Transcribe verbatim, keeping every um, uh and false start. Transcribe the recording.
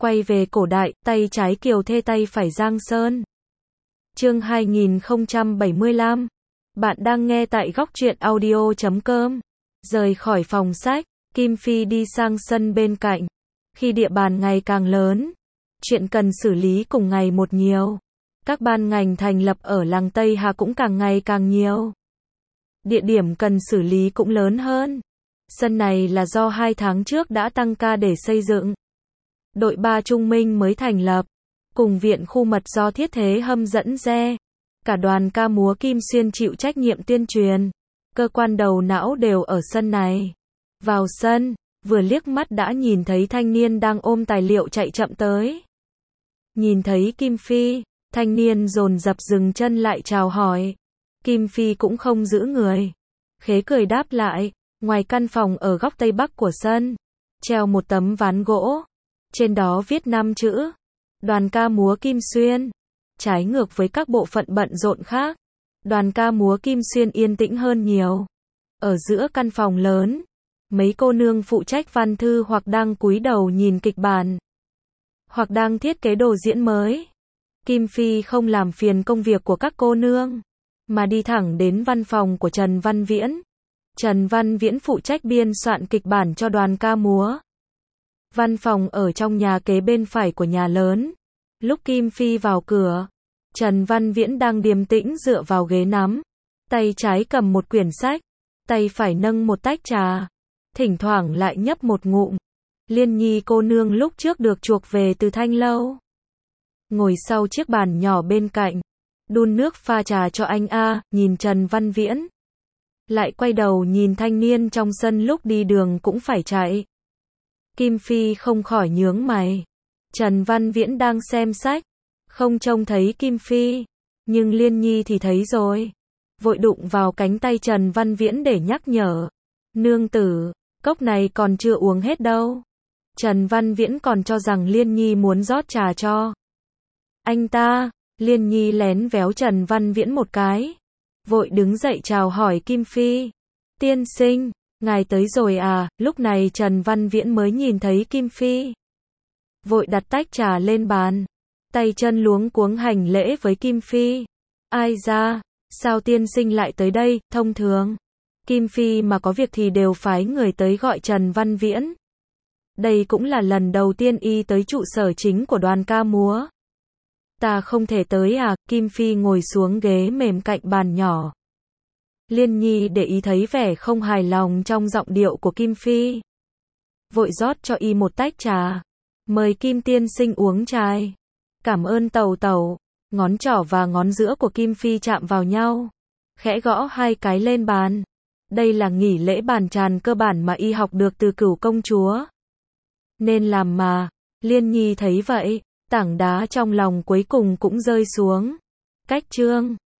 Quay về cổ đại, tay trái Kiều Thê tay phải Giang Sơn. Chương hai nghìn không trăm bảy mươi lăm. Bạn đang nghe tại góc truyện audio chấm com. Rời khỏi phòng sách, Kim Phi đi sang sân bên cạnh. Khi địa bàn ngày càng lớn, chuyện cần xử lý cùng ngày một nhiều. Các ban ngành thành lập ở làng Tây Hà cũng càng ngày càng nhiều. Địa điểm cần xử lý cũng lớn hơn. Sân này là do hai tháng trước đã tăng ca để xây dựng. Đội ba Trung Minh mới thành lập, cùng viện khu mật do Thiết Thế Hâm dẫn re. Cả đoàn ca múa Kim Xuyên chịu trách nhiệm tuyên truyền. Cơ quan đầu não đều ở sân này. Vào sân, vừa liếc mắt đã nhìn thấy thanh niên đang ôm tài liệu chạy chậm tới. Nhìn thấy Kim Phi, thanh niên dồn dập dừng chân lại chào hỏi. Kim Phi cũng không giữ người. Khế cười đáp lại. Ngoài căn phòng ở góc tây bắc của sân, treo một tấm ván gỗ. Trên đó viết năm chữ. Đoàn ca múa Kim Xuyên. Trái ngược với các bộ phận bận rộn khác, đoàn ca múa Kim Xuyên yên tĩnh hơn nhiều. Ở giữa căn phòng lớn, mấy cô nương phụ trách văn thư hoặc đang cúi đầu nhìn kịch bản, hoặc đang thiết kế đồ diễn mới. Kim Phi không làm phiền công việc của các cô nương, mà đi thẳng đến văn phòng của Trần Văn Viễn. Trần Văn Viễn phụ trách biên soạn kịch bản cho đoàn ca múa. Văn phòng ở trong nhà kế bên phải của nhà lớn. Lúc Kim Phi vào cửa, Trần Văn Viễn đang điềm tĩnh dựa vào ghế nắm. Tay trái cầm một quyển sách, tay phải nâng một tách trà. Thỉnh thoảng lại nhấp một ngụm. Liên Nhi cô nương lúc trước được chuộc về từ Thanh Lâu. Ngồi sau chiếc bàn nhỏ bên cạnh. Đun nước pha trà cho anh A, nhìn Trần Văn Viễn. Lại quay đầu nhìn thanh niên trong sân lúc đi đường cũng phải chạy. Kim Phi không khỏi nhướng mày. Trần Văn Viễn đang xem sách, không trông thấy Kim Phi, nhưng Liên Nhi thì thấy rồi. Vội đụng vào cánh tay Trần Văn Viễn để nhắc nhở. Nương tử, cốc này còn chưa uống hết đâu. Trần Văn Viễn còn cho rằng Liên Nhi muốn rót trà cho anh ta. Liên Nhi lén véo Trần Văn Viễn một cái. Vội đứng dậy chào hỏi Kim Phi. Tiên sinh, ngài tới rồi à? Lúc này Trần Văn Viễn mới nhìn thấy Kim Phi. Vội đặt tách trà lên bàn. Tay chân luống cuống hành lễ với Kim Phi. Ai ra, sao tiên sinh lại tới đây? Thông thường, Kim Phi mà có việc thì đều phái người tới gọi Trần Văn Viễn. Đây cũng là lần đầu tiên y tới trụ sở chính của đoàn ca múa. Ta không thể tới à? Kim Phi ngồi xuống ghế mềm cạnh bàn nhỏ. Liên Nhi để ý thấy vẻ không hài lòng trong giọng điệu của Kim Phi. Vội rót cho y một tách trà. Mời Kim tiên sinh uống trà. Cảm ơn tẩu tẩu. Ngón trỏ và ngón giữa của Kim Phi chạm vào nhau. Khẽ gõ hai cái lên bàn. Đây là nghỉ lễ bàn tràn cơ bản mà y học được từ Cửu công chúa. Nên làm mà. Liên Nhi thấy vậy, tảng đá trong lòng cuối cùng cũng rơi xuống. Cách chương